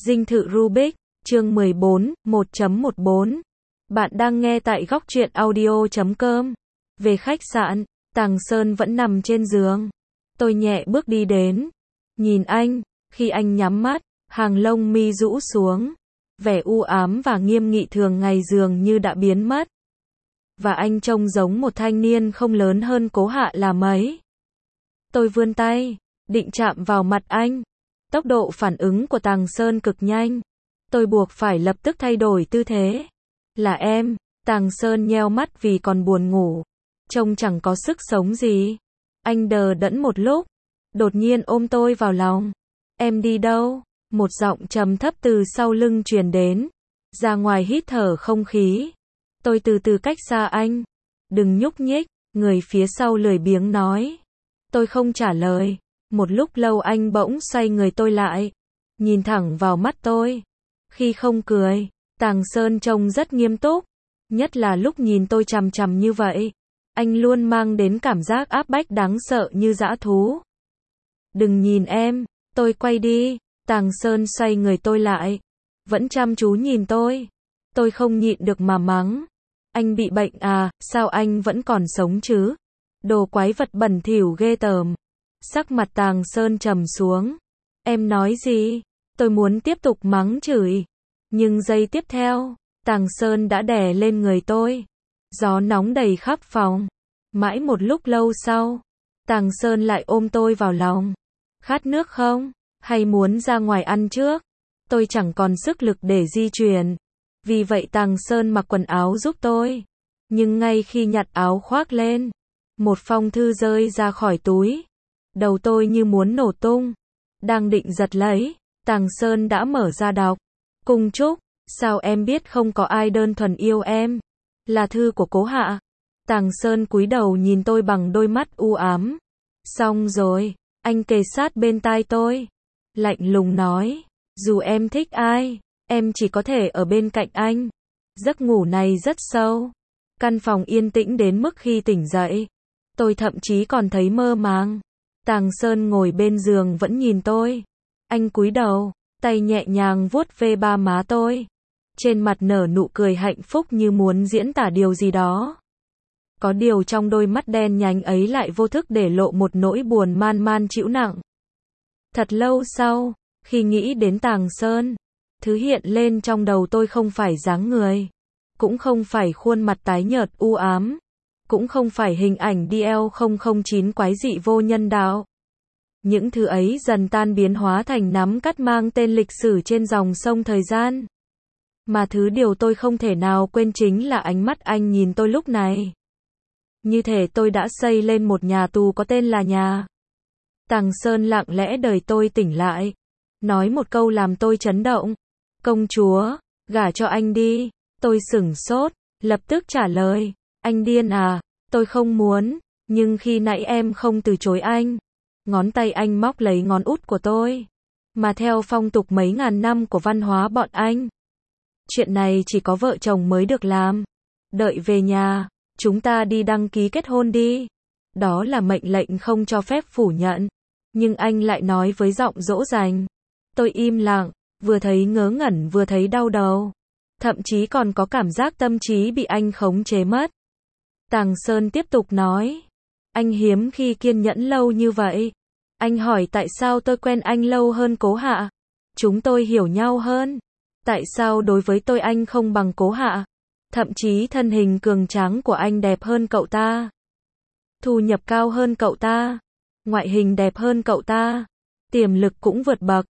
Dinh thự Rubik, chương 14, 1.14. Bạn đang nghe tại góc truyện audio.com. Về khách sạn, Tàng Sơn vẫn nằm trên giường. Tôi nhẹ bước đi đến. Nhìn anh, khi anh nhắm mắt, hàng lông mi rũ xuống. Vẻ u ám và nghiêm nghị thường ngày dường như đã biến mất. Và anh trông giống một thanh niên không lớn hơn Cố Hạ là mấy. Tôi vươn tay, định chạm vào mặt anh. Tốc độ phản ứng của Tàng Sơn cực nhanh. Tôi buộc phải lập tức thay đổi tư thế. Là em. Tàng Sơn nheo mắt vì còn buồn ngủ. Trông chẳng có sức sống gì. Anh đờ đẫn một lúc. Đột nhiên ôm tôi vào lòng. Em đi đâu? Một giọng trầm thấp từ sau lưng truyền đến. Ra ngoài hít thở không khí. Tôi từ từ cách xa anh. Đừng nhúc nhích. Người phía sau lười biếng nói. Tôi không trả lời. Một lúc lâu anh bỗng xoay người tôi lại. Nhìn thẳng vào mắt tôi. Khi không cười, Tàng Sơn trông rất nghiêm túc. Nhất là lúc nhìn tôi chằm chằm như vậy. Anh luôn mang đến cảm giác áp bách đáng sợ như dã thú. Đừng nhìn em. Tôi quay đi. Tàng Sơn xoay người tôi lại. Vẫn chăm chú nhìn tôi. Tôi không nhịn được mà mắng. Anh bị bệnh à, sao anh vẫn còn sống chứ? Đồ quái vật bẩn thỉu ghê tởm. Sắc mặt Tàng Sơn trầm xuống. Em nói gì? Tôi muốn tiếp tục mắng chửi. Nhưng giây tiếp theo, Tàng Sơn đã đè lên người tôi. Gió nóng đầy khắp phòng. Mãi một lúc lâu sau, Tàng Sơn lại ôm tôi vào lòng. Khát nước không? Hay muốn ra ngoài ăn trước? Tôi chẳng còn sức lực để di chuyển. Vì vậy Tàng Sơn mặc quần áo giúp tôi. Nhưng ngay khi nhặt áo khoác lên, một phong thư rơi ra khỏi túi. Đầu tôi như muốn nổ tung. Đang định giật lấy, Tàng Sơn đã mở ra đọc. Cung Trúc, sao em biết không có ai đơn thuần yêu em? Là thư của Cố Hạ. Tàng Sơn cúi đầu nhìn tôi bằng đôi mắt u ám. Xong rồi, anh kề sát bên tai tôi. Lạnh lùng nói, dù em thích ai, em chỉ có thể ở bên cạnh anh. Giấc ngủ này rất sâu. Căn phòng yên tĩnh đến mức khi tỉnh dậy, tôi thậm chí còn thấy mơ màng. Tàng Sơn ngồi bên giường vẫn nhìn tôi. Anh cúi đầu, tay nhẹ nhàng vuốt ve ba má tôi. Trên mặt nở nụ cười hạnh phúc như muốn diễn tả điều gì đó. Có điều trong đôi mắt đen nhánh ấy lại vô thức để lộ một nỗi buồn man man trĩu nặng. Thật lâu sau, khi nghĩ đến Tàng Sơn, thứ hiện lên trong đầu tôi không phải dáng người, cũng không phải khuôn mặt tái nhợt u ám, cũng không phải hình ảnh DL009 quái dị vô nhân đạo. Những thứ ấy dần tan biến hóa thành nắm cắt mang tên lịch sử trên dòng sông thời gian. Mà điều tôi không thể nào quên chính là ánh mắt anh nhìn tôi lúc này. Như thể tôi đã xây lên một nhà tù có tên là nhà. Tàng Sơn lặng lẽ đợi tôi tỉnh lại. Nói một câu làm tôi chấn động. Công chúa, gả cho anh đi. Tôi sửng sốt, lập tức trả lời. Anh điên à, tôi không muốn, nhưng khi nãy em không từ chối anh. Ngón tay anh móc lấy ngón út của tôi. Mà theo phong tục mấy ngàn năm của văn hóa bọn anh, chuyện này chỉ có vợ chồng mới được làm. Đợi về nhà, chúng ta đi đăng ký kết hôn đi. Đó là mệnh lệnh không cho phép phủ nhận. Nhưng anh lại nói với giọng dỗ dành. Tôi im lặng, vừa thấy ngớ ngẩn vừa thấy đau đầu. Thậm chí còn có cảm giác tâm trí bị anh khống chế mất. Tàng Sơn tiếp tục nói. Anh hiếm khi kiên nhẫn lâu như vậy. Anh hỏi tại sao tôi quen anh lâu hơn Cố Hạ. Chúng tôi hiểu nhau hơn. Tại sao đối với tôi anh không bằng Cố Hạ. Thậm chí thân hình cường tráng của anh đẹp hơn cậu ta. Thu nhập cao hơn cậu ta. Ngoại hình đẹp hơn cậu ta. Tiềm lực cũng vượt bậc.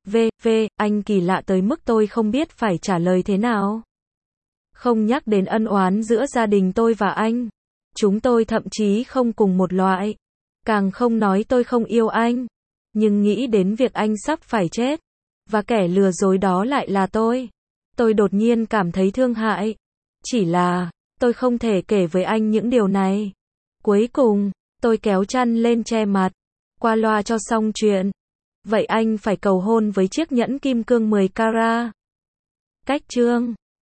Anh kỳ lạ tới mức tôi không biết phải trả lời thế nào. Không nhắc đến ân oán giữa gia đình tôi và anh. Chúng tôi thậm chí không cùng một loại. Càng không nói tôi không yêu anh. Nhưng nghĩ đến việc anh sắp phải chết. Và kẻ lừa dối đó lại là tôi. Tôi đột nhiên cảm thấy thương hại. Chỉ là, tôi không thể kể với anh những điều này. Cuối cùng, tôi kéo chăn lên che mặt. Qua loa cho xong chuyện. Vậy anh phải cầu hôn với chiếc nhẫn kim cương 10 carat. Cách chương